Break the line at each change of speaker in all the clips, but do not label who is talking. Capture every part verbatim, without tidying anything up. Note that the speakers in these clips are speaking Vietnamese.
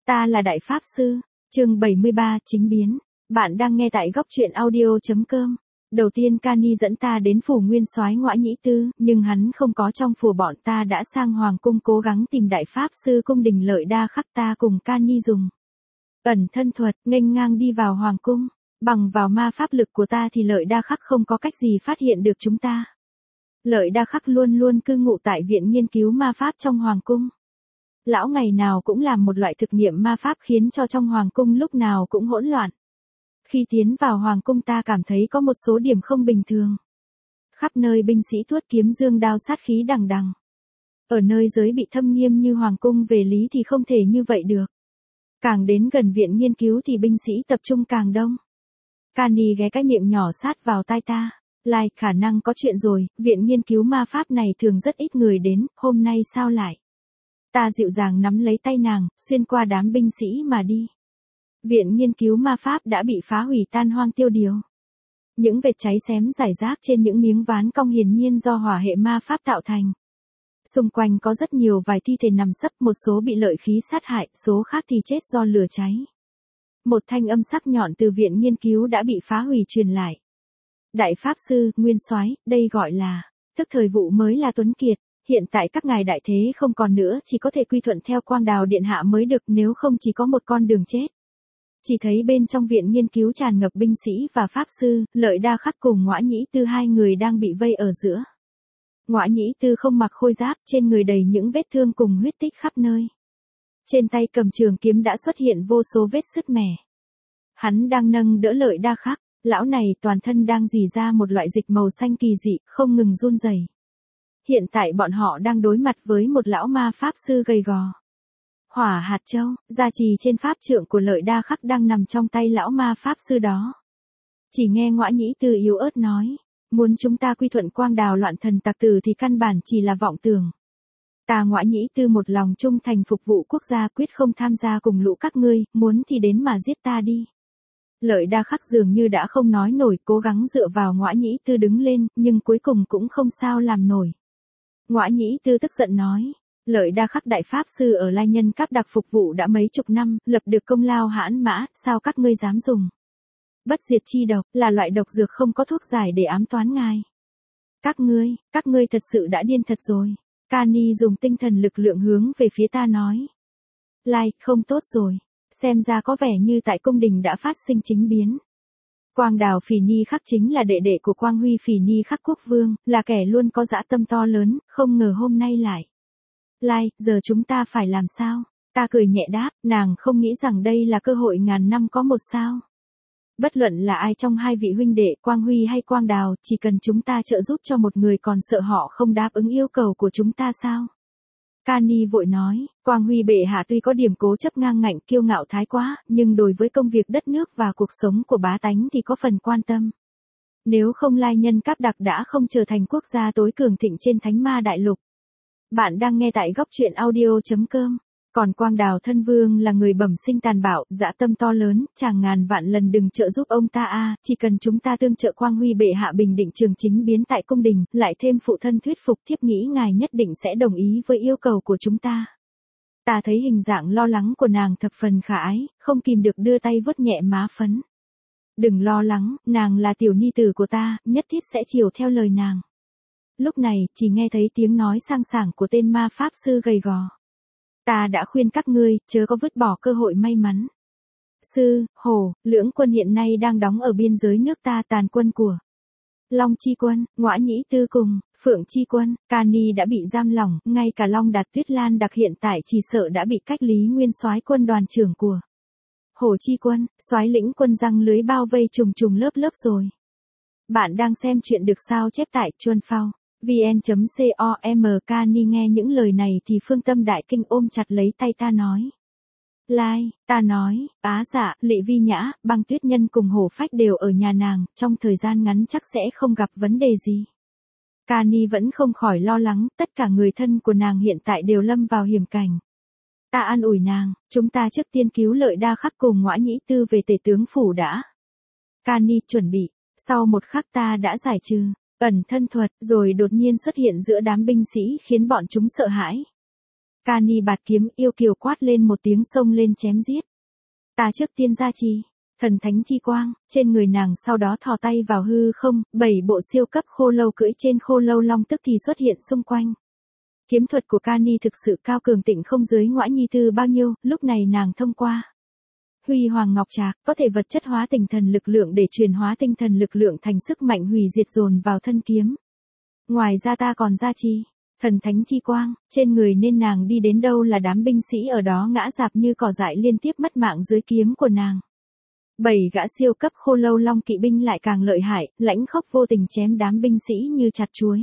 Ta là Đại Pháp Sư, chương bảy mươi ba, chính biến. Bạn đang nghe tại góc truyện audio chấm com. Đầu tiên Cani dẫn ta đến phủ nguyên soái Ngõa Nhĩ Tư, nhưng hắn không có trong phủ, bọn ta đã sang hoàng cung cố gắng tìm Đại Pháp Sư cung đình Lợi Đa Khắc. Ta cùng Cani dùng ẩn thân thuật, nghênh ngang đi vào hoàng cung. Bằng vào ma pháp lực của ta thì Lợi Đa Khắc không có cách gì phát hiện được chúng ta. Lợi Đa Khắc luôn luôn cư ngụ tại viện nghiên cứu ma pháp trong hoàng cung. Lão ngày nào cũng làm một loại thực nghiệm ma pháp khiến cho trong hoàng cung lúc nào cũng hỗn loạn. Khi tiến vào hoàng cung ta cảm thấy có một số điểm không bình thường. Khắp nơi binh sĩ tuốt kiếm dương đao sát khí đằng đằng. Ở nơi giới bị thâm nghiêm như hoàng cung về lý thì không thể như vậy được. Càng đến gần viện nghiên cứu thì binh sĩ tập trung càng đông. Cani ghé cái miệng nhỏ sát vào tai ta. Lai, khả năng có chuyện rồi, viện nghiên cứu ma pháp này thường rất ít người đến, hôm nay sao lại? Ta dịu dàng nắm lấy tay nàng, xuyên qua đám binh sĩ mà đi. Viện nghiên cứu ma pháp đã bị phá hủy tan hoang tiêu điều. Những vệt cháy xém rải rác trên những miếng ván cong hiển nhiên do hỏa hệ ma pháp tạo thành. Xung quanh có rất nhiều vài thi thể nằm sấp, một số bị lợi khí sát hại, số khác thì chết do lửa cháy. Một thanh âm sắc nhọn từ viện nghiên cứu đã bị phá hủy truyền lại. Đại Pháp Sư, Nguyên Soái, đây gọi là thức thời vụ mới là Tuấn Kiệt. Hiện tại các ngài đại thế không còn nữa, chỉ có thể quy thuận theo Quang Đào Điện Hạ mới được, nếu không chỉ có một con đường chết. Chỉ thấy bên trong viện nghiên cứu tràn ngập binh sĩ và Pháp Sư, Lợi Đa Khắc cùng Ngõa Nhĩ Tư, hai người đang bị vây ở giữa. Ngõa Nhĩ Tư không mặc khôi giáp, trên người đầy những vết thương cùng huyết tích khắp nơi. Trên tay cầm trường kiếm đã xuất hiện vô số vết sứt mẻ. Hắn đang nâng đỡ Lợi Đa Khắc, lão này toàn thân đang rỉ ra một loại dịch màu xanh kỳ dị, không ngừng run rẩy. Hiện tại bọn họ đang đối mặt với một lão ma pháp sư gầy gò. Hỏa hạt châu, gia trì trên pháp trượng của Lợi Đa Khắc đang nằm trong tay lão ma pháp sư đó. Chỉ nghe Ngõa Nhĩ Tư yếu ớt nói, muốn chúng ta quy thuận Quang Đào loạn thần tặc tử thì căn bản chỉ là vọng tưởng. Ta Ngõa Nhĩ Tư một lòng trung thành phục vụ quốc gia, quyết không tham gia cùng lũ các ngươi, muốn thì đến mà giết ta đi. Lợi Đa Khắc dường như đã không nói nổi, cố gắng dựa vào Ngõa Nhĩ Tư đứng lên, nhưng cuối cùng cũng không sao làm nổi. Ngõa Nhĩ Tư tức giận nói, Lợi Đa Khắc Đại Pháp Sư ở Lai Nhân Cáp đặc phục vụ đã mấy chục năm, lập được công lao hãn mã, sao các ngươi dám dùng? Bất diệt chi độc, là loại độc dược không có thuốc giải để ám toán ngài. Các ngươi, các ngươi thật sự đã điên thật rồi. Cani dùng tinh thần lực lượng hướng về phía ta nói. Lai, không tốt rồi. Xem ra có vẻ như tại cung đình đã phát sinh chính biến. Quang Đào Phỉ Ni Khắc chính là đệ đệ của Quang Huy Phỉ Ni Khắc quốc vương, là kẻ luôn có dã tâm to lớn, không ngờ hôm nay lại. Lai, giờ chúng ta phải làm sao? Ta cười nhẹ đáp, nàng không nghĩ rằng đây là cơ hội ngàn năm có một sao. Bất luận là ai trong hai vị huynh đệ, Quang Huy hay Quang Đào, chỉ cần chúng ta trợ giúp cho một người còn sợ họ không đáp ứng yêu cầu của chúng ta sao? Cani vội nói, Quang Huy bệ hạ tuy có điểm cố chấp ngang ngạnh kiêu ngạo thái quá, nhưng đối với công việc đất nước và cuộc sống của bá tánh thì có phần quan tâm. Nếu không Lai Nhân Cáp đặc đã không trở thành quốc gia tối cường thịnh trên Thánh Ma Đại Lục. Bạn đang nghe tại góc truyện audio chấm com. Còn Quang Đào thân vương là người bẩm sinh tàn bạo, dã tâm to lớn, chàng ngàn vạn lần đừng trợ giúp ông ta a, chỉ cần chúng ta tương trợ Quang Huy bệ hạ bình định trường chính biến tại cung đình, lại thêm phụ thân thuyết phục, thiếp nghĩ ngài nhất định sẽ đồng ý với yêu cầu của chúng ta. Ta thấy hình dạng lo lắng của nàng thập phần khả ái, không kìm được đưa tay vuốt nhẹ má phấn. Đừng lo lắng, nàng là tiểu ni tử của ta, nhất thiết sẽ chiều theo lời nàng. Lúc này, chỉ nghe thấy tiếng nói sang sảng của tên ma pháp sư gầy gò. Ta đã khuyên các ngươi, chớ có vứt bỏ cơ hội may mắn. Sư, Hổ, lưỡng quân hiện nay đang đóng ở biên giới nước ta, tàn quân của Long Chi Quân, Ngõa Nhĩ Tư cùng Phượng Chi Quân, Cani đã bị giam lỏng, ngay cả Long Đạt Tuyết Lan Đặc hiện tại chỉ sợ đã bị cách lý Nguyên Soái quân đoàn trưởng của Hổ Chi Quân, soái lĩnh quân răng lưới bao vây trùng trùng lớp lớp rồi. Bạn đang xem chuyện được sao chép tại chuan phao vn chấm com. Cani nghe những lời này thì phương tâm đại kinh, ôm chặt lấy tay ta nói. Lai, ta nói, á dạ, Lệ Vi Nhã, Băng Tuyết Nhân cùng Hổ Phách đều ở nhà nàng, trong thời gian ngắn chắc sẽ không gặp vấn đề gì. Cani vẫn không khỏi lo lắng, tất cả người thân của nàng hiện tại đều lâm vào hiểm cảnh. Ta an ủi nàng, chúng ta trước tiên cứu Lợi Đa Khắc cùng Ngõa Nhĩ Tư về tể tướng phủ đã. Cani chuẩn bị, sau một khắc ta đã giải trừ ẩn thân thuật, rồi đột nhiên xuất hiện giữa đám binh sĩ khiến bọn chúng sợ hãi. Kani bạt kiếm yêu kiều quát lên một tiếng xông lên chém giết. Ta trước tiên ra trì, thần thánh chi quang, trên người nàng sau đó thò tay vào hư không, bảy bộ siêu cấp khô lâu cưỡi trên khô lâu long tức thì xuất hiện xung quanh. Kiếm thuật của Kani thực sự cao cường tịnh không dưới Ngõa Nhi Tư bao nhiêu, lúc này nàng thông qua Huy Hoàng Ngọc Trạc, có thể vật chất hóa tinh thần lực lượng để truyền hóa tinh thần lực lượng thành sức mạnh hủy diệt dồn vào thân kiếm. Ngoài ra ta còn ra chi, thần thánh chi quang, trên người nên nàng đi đến đâu là đám binh sĩ ở đó ngã rạp như cỏ dại liên tiếp mất mạng dưới kiếm của nàng. Bảy gã siêu cấp khô lâu long kỵ binh lại càng lợi hại, lãnh khốc vô tình chém đám binh sĩ như chặt chuối.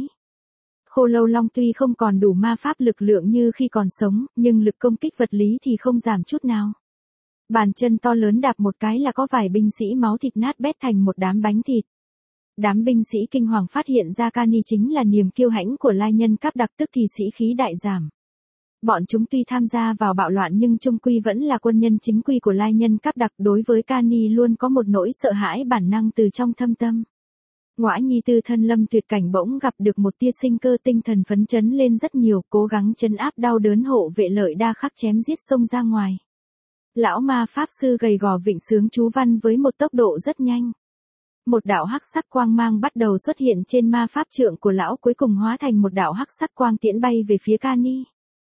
Khô lâu long tuy không còn đủ ma pháp lực lượng như khi còn sống, nhưng lực công kích vật lý thì không giảm chút nào. Bàn chân to lớn đạp một cái là có vài binh sĩ máu thịt nát bét thành một đám bánh thịt. Đám binh sĩ kinh hoàng phát hiện ra Kani chính là niềm kiêu hãnh của lai nhân cấp đặc, tức thì sĩ khí đại giảm. Bọn chúng tuy tham gia vào bạo loạn nhưng chung quy vẫn là quân nhân chính quy của lai nhân cấp đặc, đối với Kani luôn có một nỗi sợ hãi bản năng từ trong thâm tâm. Ngõa Nhi Tư thân lâm tuyệt cảnh bỗng gặp được một tia sinh cơ, tinh thần phấn chấn lên rất nhiều, cố gắng trấn áp đau đớn, hộ vệ lợi đa khắc chém giết xông ra ngoài. Lão ma pháp sư gầy gò vịnh sướng chú văn với một tốc độ rất nhanh. Một đạo hắc sắc quang mang bắt đầu xuất hiện trên ma pháp trượng của lão, cuối cùng hóa thành một đạo hắc sắc quang tiễn bay về phía Kani.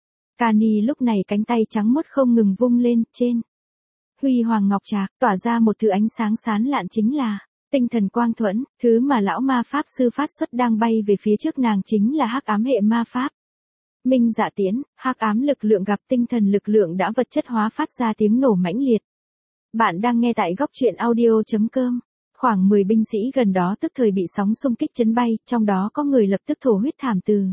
Kani lúc này cánh tay trắng muốt không ngừng vung lên, trên Huy Hoàng Ngọc Trạc tỏa ra một thứ ánh sáng sáng lạn, chính là tinh thần quang thuẫn, thứ mà lão ma pháp sư phát xuất đang bay về phía trước nàng chính là hắc ám hệ ma pháp. Minh Dạ Tiễn, hắc ám lực lượng gặp tinh thần lực lượng đã vật chất hóa phát ra tiếng nổ mãnh liệt. Bạn đang nghe tại góc truyện audio chấm com. Khoảng mười binh sĩ gần đó tức thời bị sóng xung kích chấn bay, trong đó có người lập tức thổ huyết thảm từ.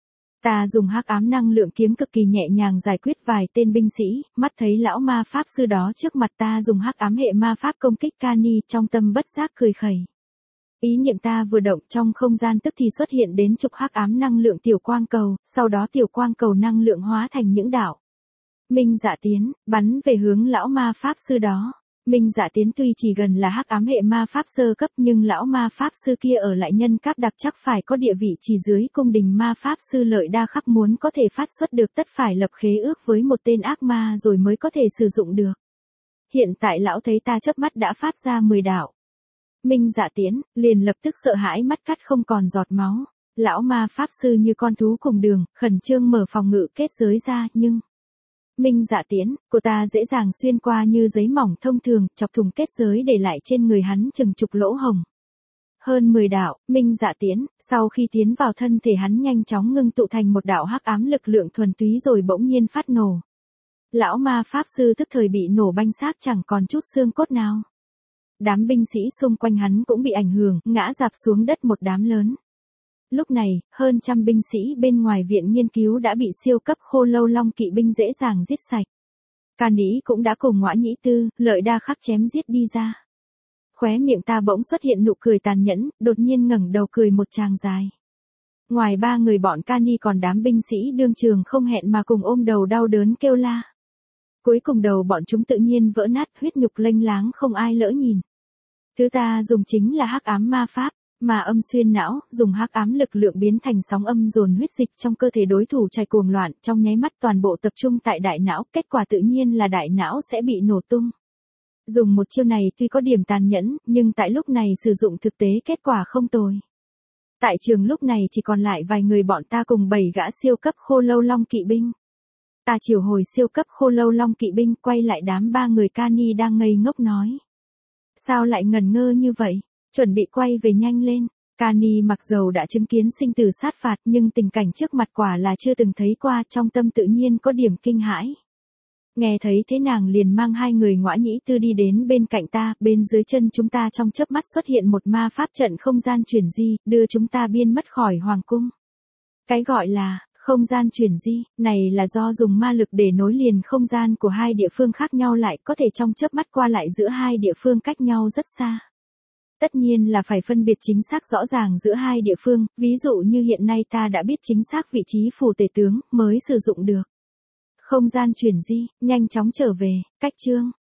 Ta dùng hắc ám năng lượng kiếm cực kỳ nhẹ nhàng giải quyết vài tên binh sĩ, mắt thấy lão ma pháp sư đó trước mặt ta dùng hắc ám hệ ma pháp công kích Kani, trong tâm bất giác cười khẩy. Ý niệm ta vừa động, trong không gian tức thì xuất hiện đến chục hắc ám năng lượng tiểu quang cầu, sau đó tiểu quang cầu năng lượng hóa thành những đạo Minh Dạ Tiến, bắn về hướng lão ma pháp sư đó. Minh Dạ Tiến tuy chỉ gần là hắc ám hệ ma pháp sơ cấp nhưng lão ma pháp sư kia ở lại nhân cấp đặc chắc phải có địa vị chỉ dưới cung đình ma pháp sư lợi đa khắc, muốn có thể phát xuất được tất phải lập khế ước với một tên ác ma rồi mới có thể sử dụng được. Hiện tại lão thấy ta chớp mắt đã phát ra mười đạo Minh Dạ Tiến, liền lập tức sợ hãi mắt cắt không còn giọt máu. Lão ma pháp sư như con thú cùng đường, khẩn trương mở phòng ngự kết giới ra, nhưng Minh Dạ Tiễn của ta dễ dàng xuyên qua như giấy mỏng thông thường, chọc thủng kết giới để lại trên người hắn chừng chục lỗ hồng. Hơn mười đạo Minh Dạ Tiễn, sau khi tiến vào thân thể hắn nhanh chóng ngưng tụ thành một đạo hắc ám lực lượng thuần túy rồi bỗng nhiên phát nổ. Lão ma pháp sư tức thời bị nổ banh xác chẳng còn chút xương cốt nào. Đám binh sĩ xung quanh hắn cũng bị ảnh hưởng, ngã rạp xuống đất một đám lớn. Lúc này, hơn trăm binh sĩ bên ngoài viện nghiên cứu đã bị siêu cấp khô lâu long kỵ binh dễ dàng giết sạch. Kani cũng đã cùng Ngõa Nhĩ Tư, lợi đa khắc chém giết đi ra. Khóe miệng ta bỗng xuất hiện nụ cười tàn nhẫn, đột nhiên ngẩng đầu cười một tràng dài. Ngoài ba người bọn Kani còn đám binh sĩ đương trường không hẹn mà cùng ôm đầu đau đớn kêu la. Cuối cùng đầu bọn chúng tự nhiên vỡ nát, huyết nhục lênh láng không ai lỡ nhìn. Thứ ta dùng chính là hắc ám ma pháp. Mà âm xuyên não, dùng hắc ám lực lượng biến thành sóng âm dồn huyết dịch trong cơ thể đối thủ chảy cuồng loạn, trong nháy mắt toàn bộ tập trung tại đại não, kết quả tự nhiên là đại não sẽ bị nổ tung. Dùng một chiêu này tuy có điểm tàn nhẫn, nhưng tại lúc này sử dụng thực tế kết quả không tồi. Tại trường lúc này chỉ còn lại vài người bọn ta cùng bảy gã siêu cấp khô lâu long kỵ binh. Ta chiều hồi siêu cấp khô lâu long kỵ binh, quay lại đám ba người Kani đang ngây ngốc nói. Sao lại ngần ngơ như vậy? Chuẩn bị quay về nhanh lên. Kani mặc dầu đã chứng kiến sinh tử sát phạt nhưng tình cảnh trước mặt quả là chưa từng thấy qua, trong tâm tự nhiên có điểm kinh hãi. Nghe thấy thế nàng liền mang hai người Ngõa Nhĩ Tư đi đến bên cạnh ta, bên dưới chân chúng ta trong chớp mắt xuất hiện một ma pháp trận không gian chuyển di, đưa chúng ta biên mất khỏi hoàng cung. Cái gọi là không gian chuyển di này là do dùng ma lực để nối liền không gian của hai địa phương khác nhau lại, có thể trong chớp mắt qua lại giữa hai địa phương cách nhau rất xa. Tất nhiên là phải phân biệt chính xác rõ ràng giữa hai địa phương, ví dụ như hiện nay ta đã biết chính xác vị trí phù tể tướng, mới sử dụng được không gian chuyển di, nhanh chóng trở về, cách chương.